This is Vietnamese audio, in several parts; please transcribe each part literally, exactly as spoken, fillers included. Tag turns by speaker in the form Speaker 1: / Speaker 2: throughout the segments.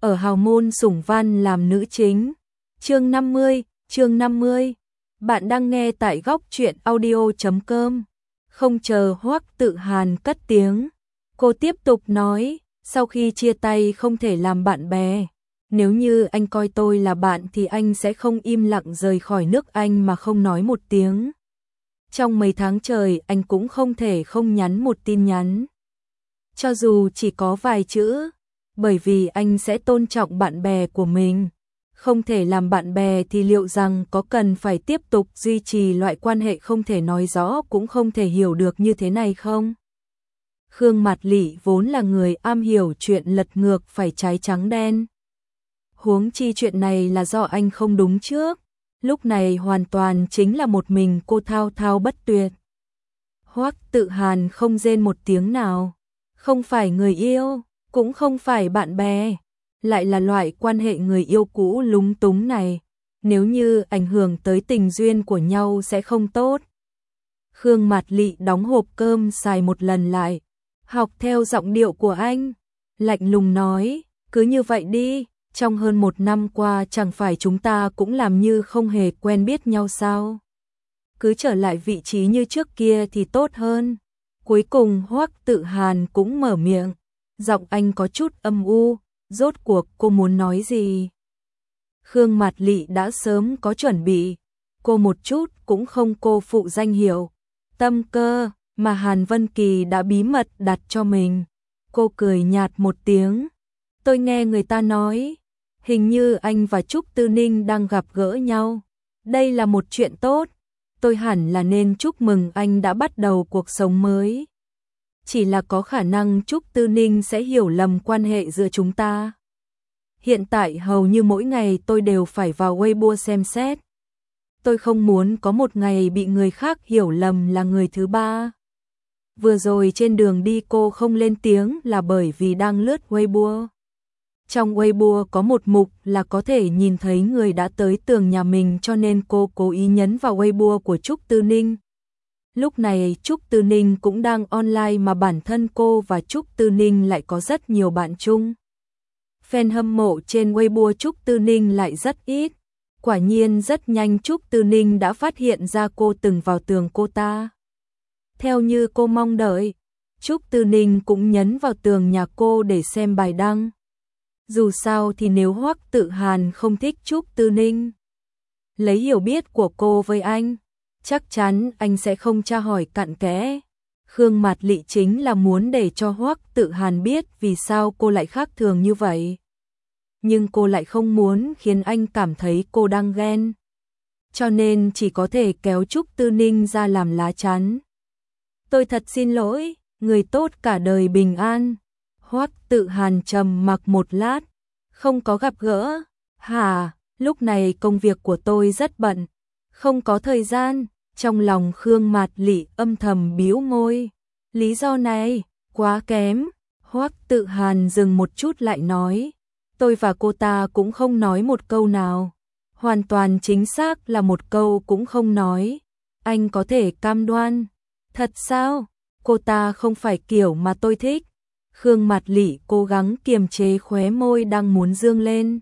Speaker 1: ở hào môn Sủng Văn làm nữ chính. Chương năm mươi, chương năm mươi. Bạn đang nghe tại góc truyện audio chấm com. Không chờ Hoắc Tự Hàn cất tiếng, cô tiếp tục nói, sau khi chia tay không thể làm bạn bè. Nếu như anh coi tôi là bạn thì anh sẽ không im lặng rời khỏi nước Anh mà không nói một tiếng. Trong mấy tháng trời anh cũng không thể không nhắn một tin nhắn. Cho dù chỉ có vài chữ, bởi vì anh sẽ tôn trọng bạn bè của mình. Không thể làm bạn bè thì liệu rằng có cần phải tiếp tục duy trì loại quan hệ không thể nói rõ cũng không thể hiểu được như thế này không? Khương Mạt Lị vốn là người am hiểu chuyện lật ngược phải trái trắng đen. Huống chi chuyện này là do anh không đúng trước. Lúc này hoàn toàn chính là một mình cô thao thao bất tuyệt. Hoắc Tự Hàn không rên một tiếng nào. Không phải người yêu, cũng không phải bạn bè. Lại là loại quan hệ người yêu cũ lúng túng này. Nếu như ảnh hưởng tới tình duyên của nhau sẽ không tốt. Khương Mạt Lị đóng hộp cơm xài một lần lại. Học theo giọng điệu của anh. Lạnh lùng nói, cứ như vậy đi. Trong hơn một năm qua chẳng phải chúng ta cũng làm như không hề quen biết nhau sao? Cứ trở lại vị trí như trước kia thì tốt hơn. Cuối cùng Hoắc Tự Hàn cũng mở miệng. Giọng anh có chút âm u. Rốt cuộc cô muốn nói gì? Khương Mạt Lị đã sớm có chuẩn bị. Cô một chút cũng không cô phụ danh hiệu Tâm Cơ mà Hàn Vân Kỳ đã bí mật đặt cho mình. Cô cười nhạt một tiếng. Tôi nghe người ta nói, hình như anh và Trúc Tư Ninh đang gặp gỡ nhau. Đây là một chuyện tốt. Tôi hẳn là nên chúc mừng anh đã bắt đầu cuộc sống mới. Chỉ là có khả năng Trúc Tư Ninh sẽ hiểu lầm quan hệ giữa chúng ta. Hiện tại hầu như mỗi ngày tôi đều phải vào Weibo xem xét. Tôi không muốn có một ngày bị người khác hiểu lầm là người thứ ba. Vừa rồi trên đường đi cô không lên tiếng là bởi vì đang lướt Weibo. Trong Weibo có một mục là có thể nhìn thấy người đã tới tường nhà mình cho nên cô cố ý nhấn vào Weibo của Trúc Tư Ninh. Lúc này Trúc Tư Ninh cũng đang online mà bản thân cô và Trúc Tư Ninh lại có rất nhiều bạn chung. Fan hâm mộ trên Weibo Trúc Tư Ninh lại rất ít. Quả nhiên rất nhanh Trúc Tư Ninh đã phát hiện ra cô từng vào tường cô ta. Theo như cô mong đợi, Trúc Tư Ninh cũng nhấn vào tường nhà cô để xem bài đăng. Dù sao thì nếu Hoắc Tự Hàn không thích Trúc Tư Ninh, lấy hiểu biết của cô với anh, chắc chắn anh sẽ không tra hỏi cặn kẽ. Khương Mạt Lị chính là muốn để cho Hoắc Tự Hàn biết vì sao cô lại khác thường như vậy. Nhưng cô lại không muốn khiến anh cảm thấy cô đang ghen. Cho nên chỉ có thể kéo Trúc Tư Ninh ra làm lá chắn. Tôi thật xin lỗi, người tốt cả đời bình an. Hoắc Tự Hàn trầm mặc một lát, không có gặp gỡ. Hả, lúc này công việc của tôi rất bận, không có thời gian. Trong lòng Khương Mạt Lị âm thầm bĩu môi. Lý do này, quá kém. Hoắc Tự Hàn dừng một chút lại nói. Tôi và cô ta cũng không nói một câu nào. Hoàn toàn chính xác là một câu cũng không nói. Anh có thể cam đoan. Thật sao? Cô ta không phải kiểu mà tôi thích. Khương Mạt Lị cố gắng kiềm chế khóe môi đang muốn dương lên.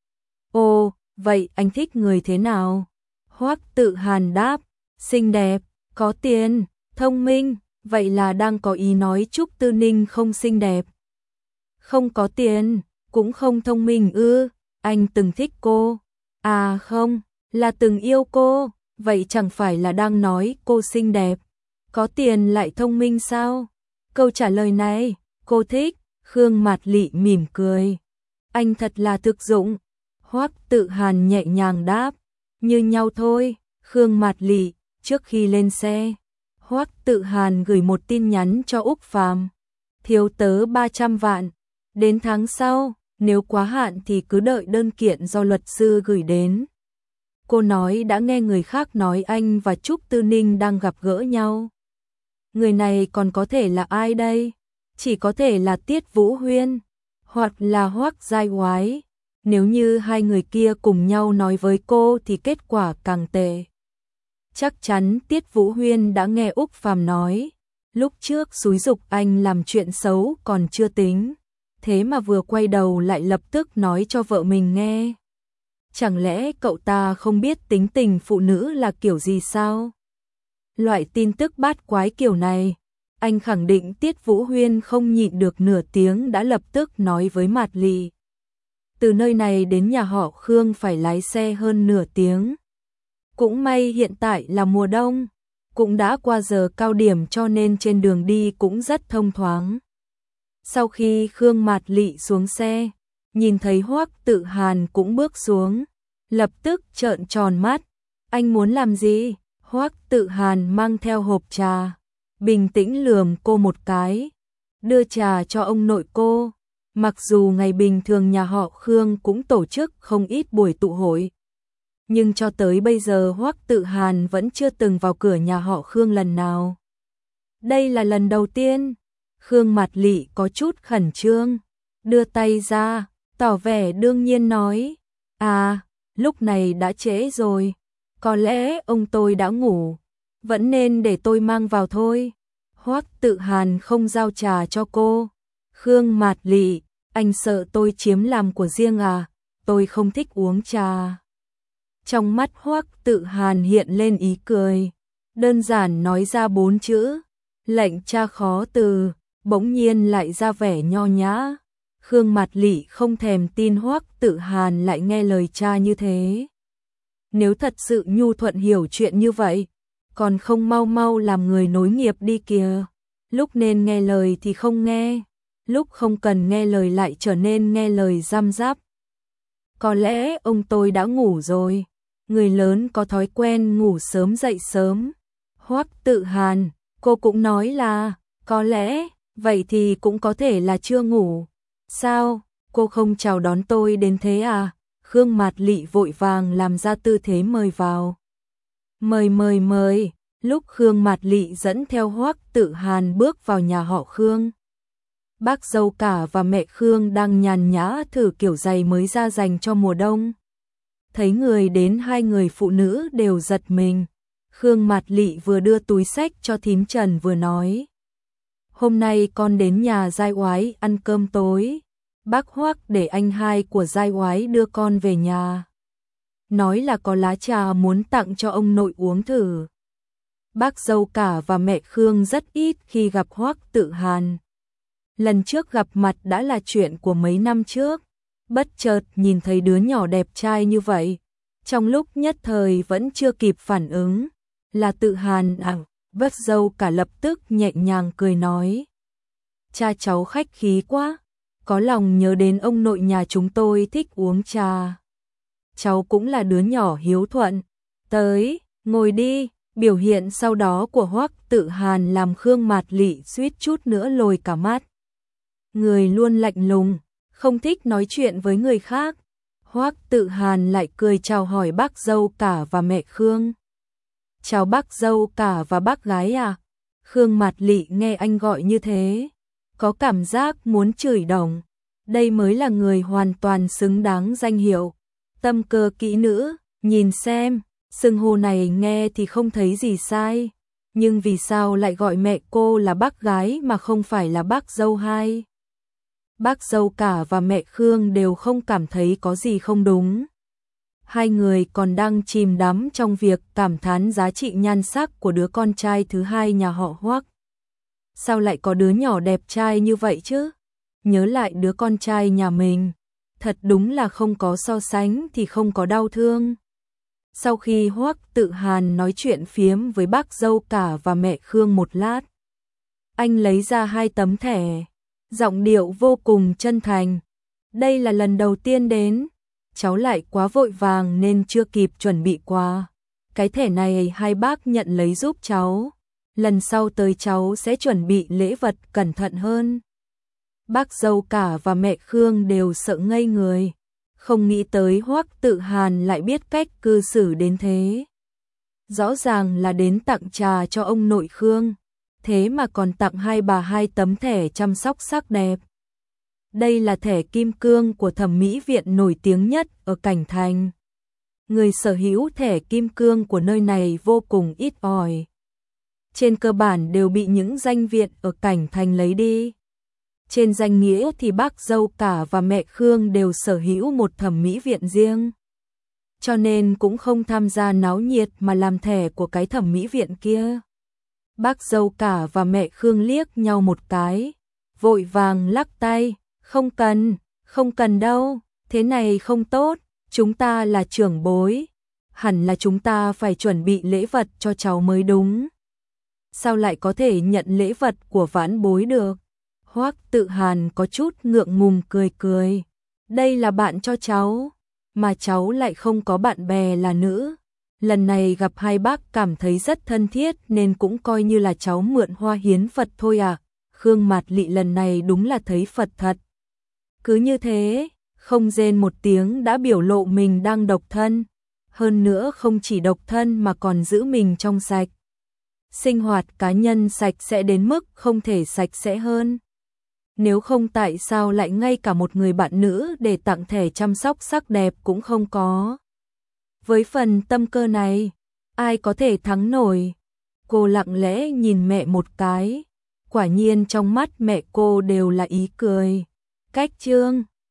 Speaker 1: Ồ, vậy anh thích người thế nào? Hoắc Tự Hàn đáp. Xinh đẹp, có tiền, thông minh. Vậy là đang có ý nói Trúc Tư Ninh không xinh đẹp. Không có tiền, cũng không thông minh ư? Anh từng thích cô. À không, là từng yêu cô. Vậy chẳng phải là đang nói cô xinh đẹp, có tiền lại thông minh sao? Câu trả lời này, cô thích. Khương Mạt Lị mỉm cười. Anh thật là thực dụng. Hoắc Tự Hàn nhẹ nhàng đáp. Như nhau thôi. Khương Mạt Lị, trước khi lên xe, Hoắc Tự Hàn gửi một tin nhắn cho Úc Phàm. Thiếu tớ ba trăm vạn. Đến tháng sau, nếu quá hạn thì cứ đợi đơn kiện do luật sư gửi đến. Cô nói đã nghe người khác nói anh và Trúc Tư Ninh đang gặp gỡ nhau. Người này còn có thể là ai đây? Chỉ có thể là Tiết Vũ Huyên, hoặc là Hoắc Giai Oái. Nếu như hai người kia cùng nhau nói với cô thì kết quả càng tệ. Chắc chắn Tiết Vũ Huyên đã nghe Úc Phàm nói. Lúc trước xúi giục anh làm chuyện xấu còn chưa tính. thế mà vừa quay đầu lại lập tức nói cho vợ mình nghe. Chẳng lẽ cậu ta không biết tính tình phụ nữ là kiểu gì sao? Loại tin tức bát quái kiểu này, anh khẳng định Tiết Vũ Huyên không nhịn được nửa tiếng đã lập tức nói với Mạt Lị. Từ nơi này đến nhà họ Khương phải lái xe hơn nửa tiếng. Cũng may hiện tại là mùa đông, cũng đã qua giờ cao điểm cho nên trên đường đi cũng rất thông thoáng. Sau khi Khương Mạt Lị xuống xe, nhìn thấy Hoắc Tự Hàn cũng bước xuống, lập tức trợn tròn mắt. Anh muốn làm gì? Hoắc Tự Hàn mang theo hộp trà, bình tĩnh lườm cô một cái, đưa trà cho ông nội cô. Mặc dù ngày bình thường nhà họ Khương cũng tổ chức không ít buổi tụ hội, nhưng cho tới bây giờ Hoắc Tự Hàn vẫn chưa từng vào cửa nhà họ Khương lần nào. Đây là lần đầu tiên. Khương Mạt Lị có chút khẩn trương, đưa tay ra, tỏ vẻ đương nhiên nói, à, lúc này đã trễ rồi, có lẽ ông tôi đã ngủ, vẫn nên để tôi mang vào thôi. Hoắc Tự Hàn không giao trà cho cô. Khương Mạt Lị, anh sợ tôi chiếm làm của riêng à, tôi không thích uống trà. Trong mắt Hoắc Tự Hàn hiện lên ý cười, đơn giản nói ra bốn chữ, lệnh cha khó từ, bỗng nhiên lại ra vẻ nho nhã. Khương Mạt Lị không thèm tin Hoắc Tự Hàn lại nghe lời cha như thế. Nếu thật sự nhu thuận hiểu chuyện như vậy, còn không mau mau làm người nối nghiệp đi kìa. Lúc nên nghe lời thì không nghe, lúc không cần nghe lời lại trở nên nghe lời răm rắp. Có lẽ ông tôi đã ngủ rồi, người lớn có thói quen ngủ sớm dậy sớm. Hoắc Tự Hàn, cô cũng nói là, có lẽ, vậy thì cũng có thể là chưa ngủ. Sao, cô không chào đón tôi đến thế à? Khương Mạt Lị vội vàng làm ra tư thế mời vào. Mời mời mời, lúc Khương Mạt Lị dẫn theo Hoắc Tự Hàn bước vào nhà họ Khương. Bác dâu cả và mẹ Khương đang nhàn nhã thử kiểu giày mới ra dành cho mùa đông. Thấy người đến hai người phụ nữ đều giật mình. Khương Mạt Lị vừa đưa túi xách cho thím Trần vừa nói. Hôm nay con đến nhà Giai Oái ăn cơm tối. Bác Hoắc để anh hai của Giai Oái đưa con về nhà. Nói là có lá trà muốn tặng cho ông nội uống thử. Bác dâu cả và mẹ Khương rất ít khi gặp Hoắc Tự Hàn. Lần trước gặp mặt đã là chuyện của mấy năm trước. Bất chợt nhìn thấy đứa nhỏ đẹp trai như vậy, trong lúc nhất thời vẫn chưa kịp phản ứng. Là Tự Hàn à? Bác dâu cả lập tức nhẹ nhàng cười nói. Cha cháu khách khí quá, có lòng nhớ đến ông nội nhà chúng tôi thích uống trà. Cháu cũng là đứa nhỏ hiếu thuận. Tới, ngồi đi. Biểu hiện sau đó của Hoắc Tự Hàn làm Khương Mạt Lị suýt chút nữa lồi cả mắt. Người luôn lạnh lùng, không thích nói chuyện với người khác. Hoắc Tự Hàn lại cười chào hỏi bác dâu cả và mẹ Khương. Chào bác dâu cả và bác gái à? Khương Mạt Lị nghe anh gọi như thế, có cảm giác muốn chửi đồng. Đây mới là người hoàn toàn xứng đáng danh hiệu tâm cơ kỹ nữ. Nhìn xem, xưng hô này nghe thì không thấy gì sai, nhưng vì sao lại gọi mẹ cô là bác gái mà không phải là bác dâu hai? Bác dâu cả và mẹ Khương đều không cảm thấy có gì không đúng. Hai người còn đang chìm đắm trong việc cảm thán giá trị nhan sắc của đứa con trai thứ hai nhà họ Hoắc. Sao lại có đứa nhỏ đẹp trai như vậy chứ? Nhớ lại đứa con trai nhà mình, thật đúng là không có so sánh thì không có đau thương. Sau khi Hoắc Tự Hàn nói chuyện phiếm với bác dâu cả và mẹ Khương một lát, anh lấy ra hai tấm thẻ, giọng điệu vô cùng chân thành. Đây là lần đầu tiên đến, cháu lại quá vội vàng nên chưa kịp chuẩn bị quà. Cái thẻ này hai bác nhận lấy giúp cháu, lần sau tới cháu sẽ chuẩn bị lễ vật cẩn thận hơn. Bác dâu cả và mẹ Khương đều sợ ngây người, không nghĩ tới Hoắc Tự Hàn lại biết cách cư xử đến thế. Rõ ràng là đến tặng trà cho ông nội Khương, thế mà còn tặng hai bà hai tấm thẻ chăm sóc sắc đẹp. Đây là thẻ kim cương của thẩm mỹ viện nổi tiếng nhất ở Cảnh Thành. Người sở hữu thẻ kim cương của nơi này vô cùng ít ỏi. Trên cơ bản đều bị những danh viện ở Cảnh Thành lấy đi. Trên danh nghĩa thì bác dâu cả và mẹ Khương đều sở hữu một thẩm mỹ viện riêng. Cho nên cũng không tham gia náo nhiệt mà làm thẻ của cái thẩm mỹ viện kia. Bác dâu cả và mẹ Khương liếc nhau một cái, vội vàng lắc tay, không cần, không cần đâu, thế này không tốt, chúng ta là trưởng bối, hẳn là chúng ta phải chuẩn bị lễ vật cho cháu mới đúng. Sao lại có thể nhận lễ vật của vãn bối được? Hoắc Tự Hàn có chút ngượng ngùng cười cười, đây là bạn cho cháu, mà cháu lại không có bạn bè là nữ. Lần này gặp hai bác cảm thấy rất thân thiết nên cũng coi như là cháu mượn hoa hiến Phật thôi à. Khương Mạt Lị lần này đúng là thấy Phật thật. Cứ như thế, không rên một tiếng đã biểu lộ mình đang độc thân. Hơn nữa không chỉ độc thân mà còn giữ mình trong sạch. Sinh hoạt cá nhân sạch sẽ đến mức không thể sạch sẽ hơn. Nếu không tại sao lại ngay cả một người bạn nữ để tặng thẻ chăm sóc sắc đẹp cũng không có. Với phần tâm cơ này, ai có thể thắng nổi? Cô lặng lẽ nhìn mẹ một cái, quả nhiên trong mắt mẹ cô đều là ý cười. Cách chương